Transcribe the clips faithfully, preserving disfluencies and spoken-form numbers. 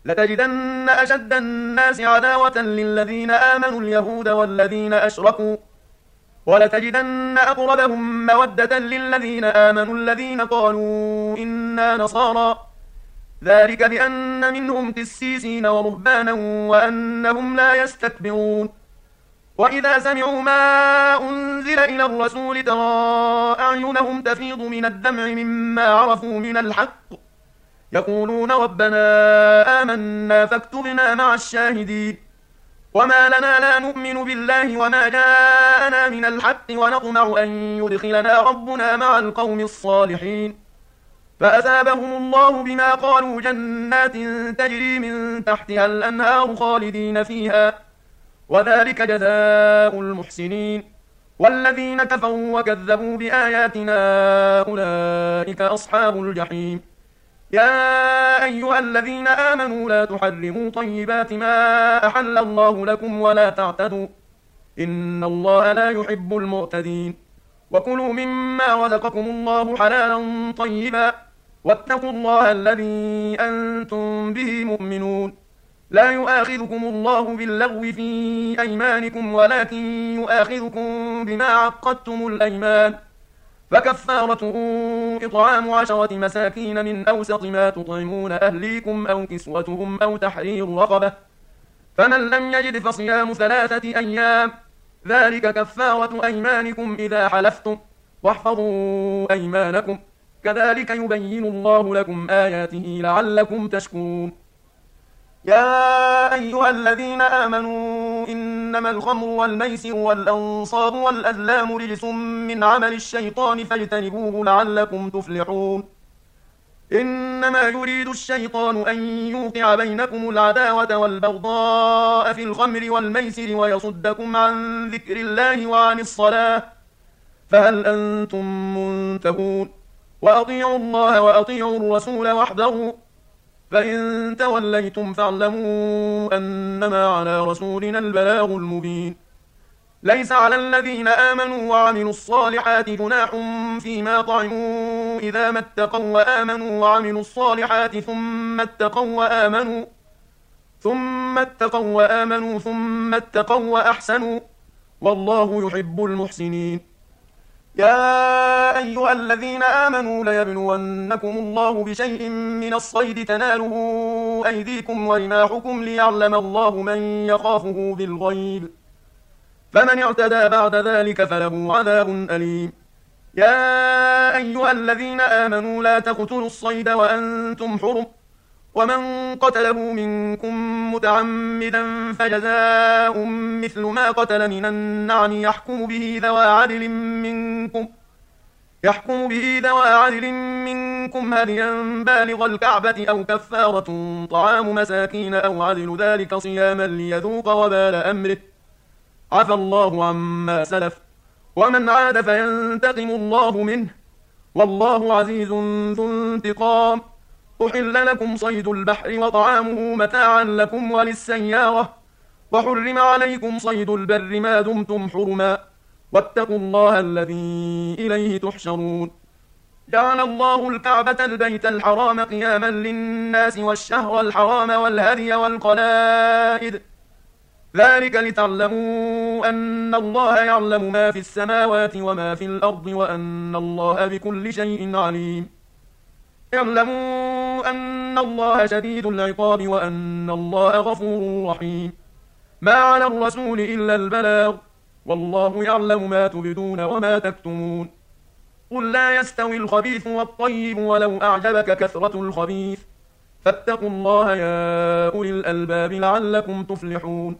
لتجدن أشد الناس عداوة للذين آمنوا اليهود والذين أشركوا، ولتجدن أقربهم مودة للذين آمنوا الذين قالوا إنا نصارى، ذلك بأن منهم قسيسين ورهبانا وأنهم لا يستكبرون. وإذا سمعوا ما أنزل إلى الرسول ترى أعينهم تفيض من الدمع مما عرفوا من الحق، يقولون ربنا آمنا فاكتبنا مع الشاهدين. وما لنا لا نؤمن بالله وما جاءنا من الحق ونطمع أن يدخلنا ربنا مع القوم الصالحين، فأثابهم الله بما قالوا جنات تجري من تحتها الأنهار خالدين فيها، وذلك جزاء المحسنين. والذين كفروا وكذبوا بآياتنا أولئك أصحاب الجحيم. يا أيها الذين آمنوا لا تحرموا طيبات ما أحل الله لكم ولا تعتدوا، إن الله لا يحب المعتدين. وكلوا مما رزقكم الله حلالا طيبا، واتقوا الله الذي أنتم به مؤمنون. لا يؤاخذكم الله باللغو في أيمانكم ولكن يؤاخذكم بما عقدتم الأيمان، فكفارته إطعام عشرة مساكين من أوسط ما تطعمون أهليكم أو كسوتهم أو تحرير رقبة، فمن لم يجد فصيام ثلاثة أيام، ذلك كفارة أيمانكم إذا حلفتم، واحفظوا أيمانكم، كذلك يبين الله لكم آياته لعلكم تشكرون. يا أيها الذين آمنوا إنما الخمر والميسر والأنصاب والأزلام رجس من عمل الشيطان فاجتنبوه لعلكم تفلحون. إنما يريد الشيطان أن يوقع بينكم العداوة والبغضاء في الخمر والميسر ويصدكم عن ذكر الله وعن الصلاة، فهل أنتم منتهون؟ وأطيعوا الله وأطيعوا الرسول واحذروا، فإن توليتم فاعلموا أنما على رسولنا البلاغ المبين. ليس على الذين آمنوا وعملوا الصالحات جناح فيما طعموا إذا ما اتقوا وآمنوا وعملوا الصالحات ثم اتقوا وآمنوا ثم اتقوا وآمنوا ثم اتقوا وأحسنوا، والله يحب المحسنين. يا أيها الذين آمنوا ليبلونكم الله بشيء من الصيد تناله أيديكم ورماحكم ليعلم الله من يخافه بالغيب، فمن اعتدى بعد ذلك فله عذاب أليم. يا أيها الذين آمنوا لا تقتلوا الصيد وأنتم حرم، ومن قتله منكم متعمدا فجزاء مثل ما قتل من النعم يحكم به ذوى عدل منكم يحكم به ذوى عدل منكم هديا بالغ الكعبة أو كفارة طعام مساكين أو عدل ذلك صياما ليذوق وبال أمره، عفى الله عما سلف، ومن عاد فينتقم الله منه، والله عزيز ذو انتقام. أحل لكم صيد البحر وطعامه متاعا لكم وللسيارة، وحرم عليكم صيد البر ما دمتم حرما، واتقوا الله الذي إليه تحشرون. جعل الله الكعبة البيت الحرام قياما للناس والشهر الحرام والهدي والقلائد، ذلك لتعلموا أن الله يعلم ما في السماوات وما في الأرض وأن الله بكل شيء عليم. اعلموا أن الله شديد العقاب وأن الله غفور رحيم. ما على الرسول إلا البلاغ، والله يعلم ما تبدون وما تكتمون. قل لا يستوي الخبيث والطيب ولو أعجبك كثرة الخبيث، فاتقوا الله يا أولي الألباب لعلكم تفلحون.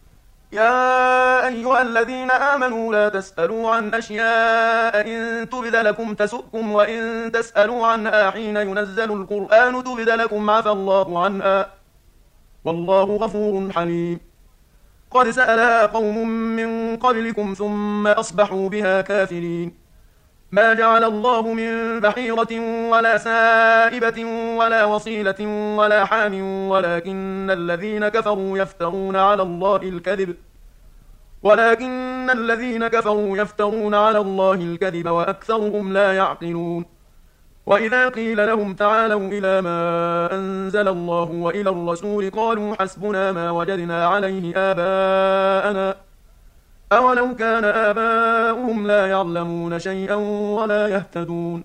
يا أيها الذين آمنوا لا تسألوا عن أشياء إن تبد لكم تسؤكم، وإن تسألوا عنها حين ينزل القرآن تبد لكم عفى الله عنها، والله غفور حليم. قد سألها قوم من قبلكم ثم أصبحوا بها كافرين. ما جعل الله من بحيرة ولا سائبة ولا وصيلة ولا حام، ولكن الذين كفروا يفترون على الله الكذب ولكن الذين كفروا يفترون على الله الكذب وأكثرهم لا يعقلون. وإذا قيل لهم تعالوا إلى ما أنزل الله وإلى الرسول قالوا حسبنا ما وجدنا عليه آباءنا أولو كان آباؤهم لا يعلمون شيئا ولا يهتدون.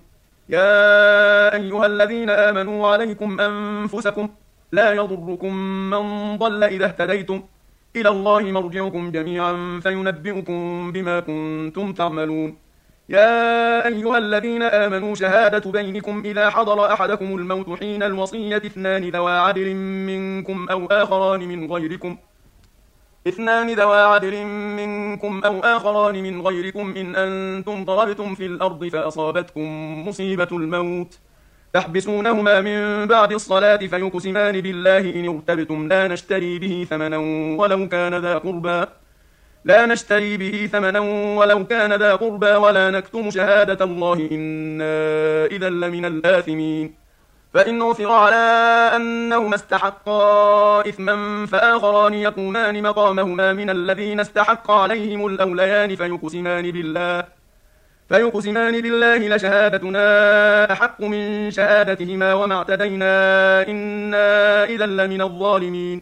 يا أيها الذين آمنوا عليكم أنفسكم لا يضركم من ضل إذا اهتديتم إلى الله مرجعكم جميعا فينبئكم بما كنتم تعملون. يا أيها الذين آمنوا شهادة بينكم إذا حضر أحدكم الموت حين الوصية اثنان ذوى عدل منكم أو آخران من غيركم اثنان ذوى عدل منكم أو آخران من غيركم إن أنتم ضربتم في الأرض فأصابتكم مصيبة الموت تحبسونهما من بعد الصلاة فيقسمان بالله إن ارتبتم لا نشتري به ثمنا ولو كان ذا قربى لا نشتري به ثمنا ولو كان ذا قربى ولا نكتم شهادة الله إنا إذا لمن الآثمين. فإن عثر على أنهما استحقا إثما فآخران يكونان مقامهما من الذين استحق عليهم الأوليان فيقسمان بالله فيقسمان بالله لشهادتنا أحق من شهادتهما وما اعتدينا إنا إذا لمن الظالمين.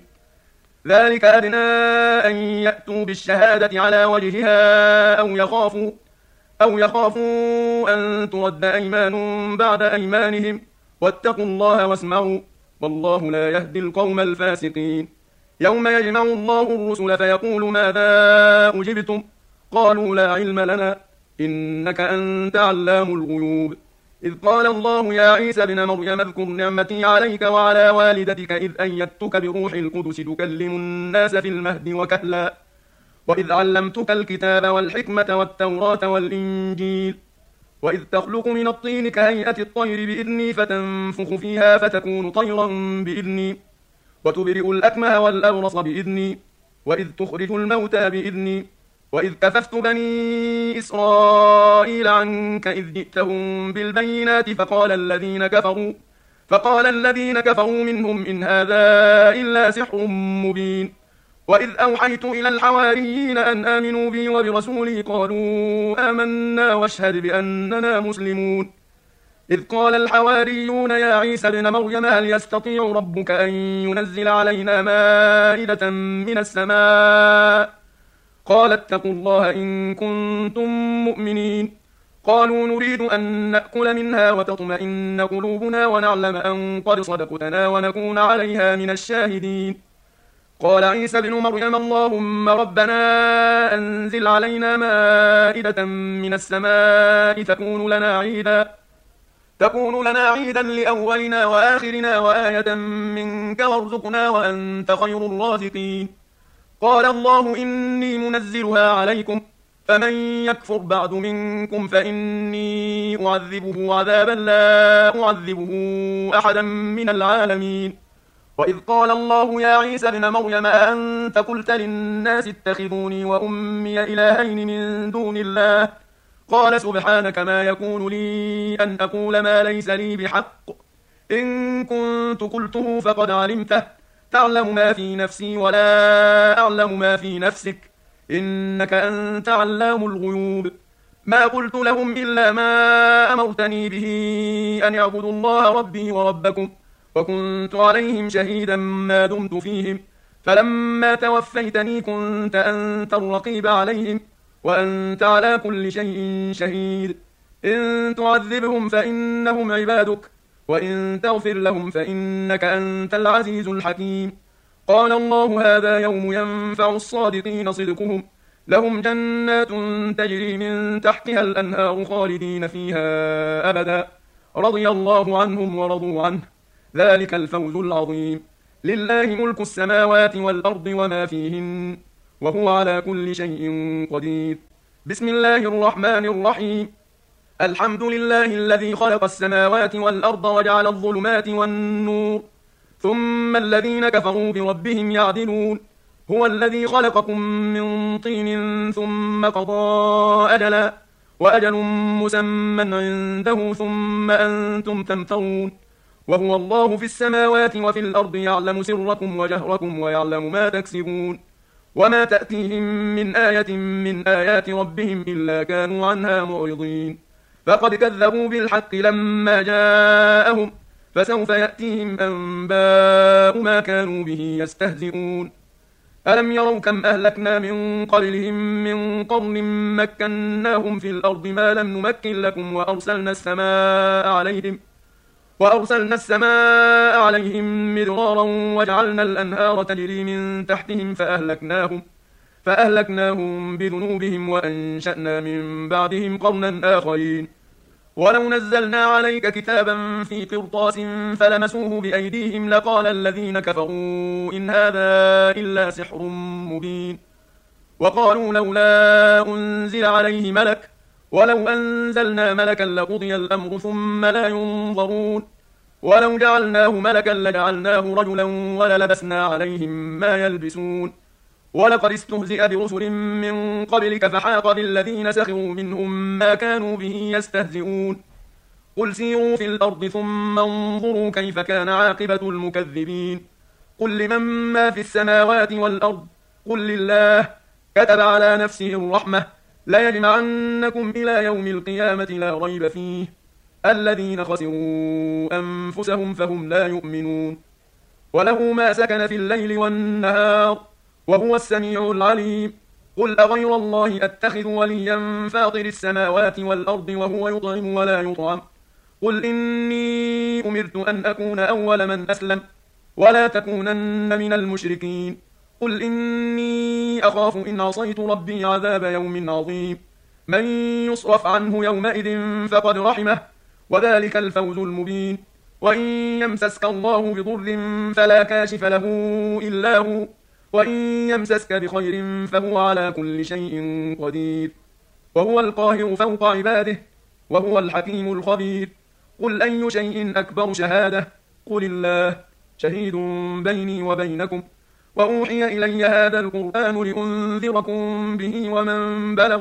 ذلك أدنى أن يأتوا بالشهادة على وجهها أو يخافوا أو يخافوا أن ترد أيمان بعد أيمانهم واتقوا الله واسمعوا والله لا يهدي القوم الفاسقين. يوم يجمع الله الرسل فيقول ماذا أجبتم قالوا لا علم لنا إنك أنت علام الغيوب. إذ قال الله يا عيسى ابن مريم اذكر نعمتي عليك وعلى والدتك إذ أيدتك بروح القدس تكلم الناس في المهد وكهلا وإذ علمتك الكتاب والحكمة والتوراة والإنجيل وإذ تخلق من الطين كهيئة الطير بإذني فتنفخ فيها فتكون طيرا بإذني وتبرئ الأكمه والأبرص بإذني وإذ تخرج الموتى بإذني وإذ كففت بني إسرائيل عنك إذ جئتهم بالبينات فقال الذين كفروا فقال الذين كفروا منهم إن هذا إلا سحر مبين. وإذ أوحيت إلى الحواريين أن آمنوا بي وبرسولي قالوا آمنا واشهد بأننا مسلمون. إذ قال الحواريون يا عيسى ابن مريم هل يستطيع ربك أن ينزل علينا مائدة من السماء قال اتقوا الله إن كنتم مؤمنين. قالوا نريد أن نأكل منها وتطمئن قلوبنا ونعلم أن قد صدقتنا ونكون عليها من الشاهدين. قال عيسى ابن مريم اللهم ربنا أنزل علينا مائدة من السماء تكون لنا عيدا تكون لنا عيدا لأولنا وآخرنا وآية منك وارزقنا وأنت خير الرازقين. قال الله إني منزلها عليكم فمن يكفر بعد منكم فإني أعذبه عذابا لا أعذبه أحدا من العالمين. وإذ قال الله يا عيسى ابن مريم أأنت قلت للناس اتخذوني وأمي إلهين من دون الله قال سبحانك ما يكون لي أن أقول ما ليس لي بحق إن كنت قلته فقد علمته تعلم ما في نفسي ولا أعلم ما في نفسك إنك أنت علام الغيوب. ما قلت لهم إلا ما أمرتني به أن يعبدوا الله ربي وربكم وكنت عليهم شهيدا ما دمت فيهم فلما توفيتني كنت أنت الرقيب عليهم وأنت على كل شيء شهيد. إن تعذبهم فإنهم عبادك وإن تغفر لهم فإنك أنت العزيز الحكيم. قال الله هذا يوم ينفع الصادقين صدقهم لهم جنات تجري من تحتها الأنهار خالدين فيها أبدا رضي الله عنهم ورضوا عنه ذلك الفوز العظيم. لله ملك السماوات والأرض وما فيهن وهو على كل شيء قدير. بسم الله الرحمن الرحيم. الحمد لله الذي خلق السماوات والأرض وجعل الظلمات والنور ثم الذين كفروا بربهم يعدلون. هو الذي خلقكم من طين ثم قضى أجلا وأجل مسمى عنده ثم أنتم تمترون. وهو الله في السماوات وفي الأرض يعلم سركم وجهركم ويعلم ما تكسبون. وما تأتيهم من آية من آيات ربهم إلا كانوا عنها معرضين. فقد كذبوا بالحق لما جاءهم فسوف يأتيهم أنباء ما كانوا به يستهزئون ألم يروا كم أهلكنا من قبلهم من قرن مكناهم في الأرض ما لم نمكن لكم وأرسلنا السماء عليهم وأرسلنا السماء عليهم مدرارا وجعلنا الأنهار تجري من تحتهم فأهلكناهم فأهلكناهم بذنوبهم وأنشأنا من بعدهم قرنا آخرين ولو نزلنا عليك كتابا في قرطاس فلمسوه بأيديهم لقال الذين كفروا إن هذا إلا سحر مبين وقالوا لولا أنزل عليه ملك ولو أنزلنا ملكا لقضي الأمر ثم لا ينظرون ولو جعلناه ملكا لجعلناه رجلا وللبسنا عليهم ما يلبسون ولقد استهزئ برسل من قبلك فحاق بالذين سخروا منهم ما كانوا به يستهزئون قل سيروا في الأرض ثم انظروا كيف كان عاقبة المكذبين قل لمن ما في السماوات والأرض قل لله كتب على نفسه الرحمة ليجمعنكم إلى يوم القيامة لا ريب فيه الذين خسروا أنفسهم فهم لا يؤمنون وله ما سكن في الليل والنهار وهو السميع العليم قل أغير الله أتخذ وليا فاطر السماوات والأرض وهو يطعم ولا يطعم قل إني أمرت أن أكون أول من أسلم ولا تكونن من المشركين قل إني أخاف إن عصيت ربي عذاب يوم عظيم من يصرف عنه يومئذ فقد رحمه وذلك الفوز المبين وإن يمسسك الله بضر فلا كاشف له إلا هو وإن يمسسك بخير فهو على كل شيء قدير وهو القاهر فوق عباده وهو الحكيم الخبير قل أي شيء أكبر شهادة قل الله شهيد بيني وبينكم وأوحي إلي هذا القرآن لأنذركم به ومن بلغ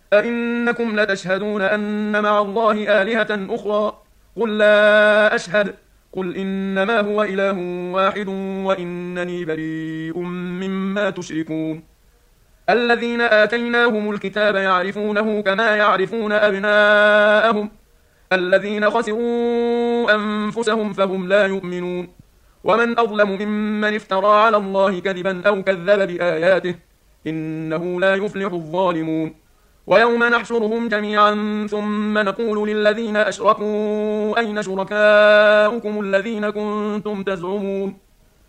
أئنكم لتشهدون أن مع الله آلهة أخرى قل لا أشهد قل إنما هو إله واحد وإنني بريء مما تشركون الذين آتيناهم الكتاب يعرفونه كما يعرفون أبناءهم الذين خسروا أنفسهم فهم لا يؤمنون ومن أظلم ممن افترى على الله كذبا أو كذب بآياته إنه لا يفلح الظالمون ويوم نحشرهم جميعا ثم نقول للذين أشركوا أين شركاؤكم الذين كنتم تزعمون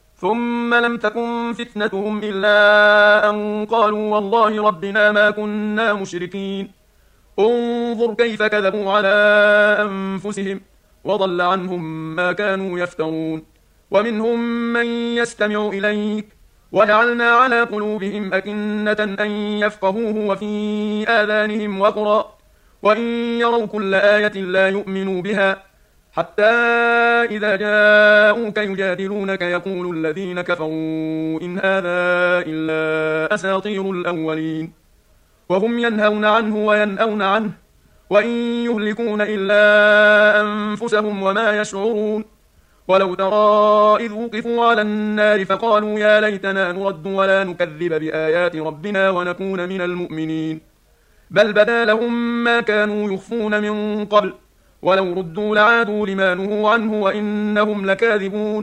ثم لم تكن فتنتهم إلا أن قالوا والله ربنا ما كنا مشركين انظر كيف كذبوا على أنفسهم وضل عنهم ما كانوا يفترون ومنهم من يستمع إليك وجعلنا على قلوبهم أكنة أن يفقهوه وفي آذانهم وقرا وإن يروا كل آية لا يؤمنوا بها حتى إذا جاءوك يجادلونك يقول الذين كفروا إن هذا إلا أساطير الأولين وهم ينهون عنه وينأون عنه وإن يهلكون إلا أنفسهم وما يشعرون ولو ترى إذ وقفوا على النار فقالوا يا ليتنا نرد ولا نكذب بآيات ربنا ونكون من المؤمنين بل بدا لهم ما كانوا يخفون من قبل ولو ردوا لعادوا لما نهوا عنه وإنهم لكاذبون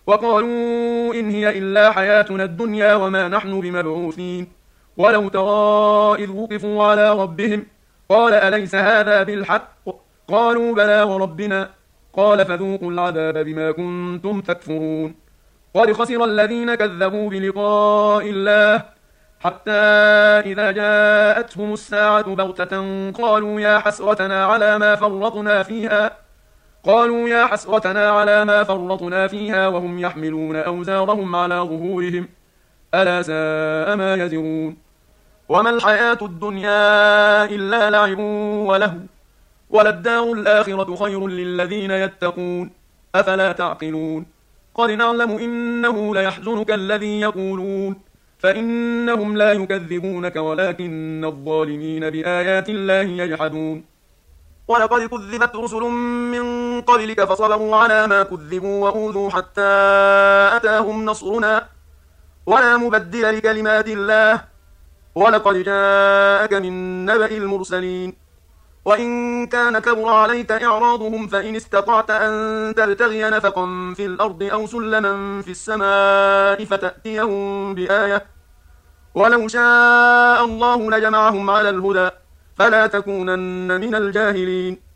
وقالوا إن هي إلا حياتنا الدنيا وما نحن بمبعوثين ولو ترى إذ وقفوا على ربهم قال أليس هذا بالحق قالوا بلى وربنا قال فذوقوا العذاب بما كنتم تكفرون قد خسر الذين كذبوا بلقاء الله حتى إذا جاءتهم الساعة بغتة قالوا يا حسرتنا على ما فرطنا فيها قالوا يا حسرتنا على ما فرطنا فيها وهم يحملون أوزارهم على ظهورهم ألا ساء ما يزرون وما الحياة الدنيا إلا لعب ولهو وللدار الآخرة خير للذين يتقون أفلا تعقلون قد نعلم إنه ليحزنك الذي يقولون فإنهم لا يكذبونك ولكن الظالمين بآيات الله يجحدون ولقد كذبت رسل من قبلك فصبروا على ما كذبوا وأوذوا حتى أتاهم نصرنا ولا مبدل لكلمات الله ولقد جاءك من نبأ المرسلين وإن كان كبر عليك إعراضهم فإن استطعت أن تبتغي نفقا في الأرض أو سلما في السماء فتأتيهم بآية ولو شاء الله لجمعهم على الهدى فلا تكونن من الجاهلين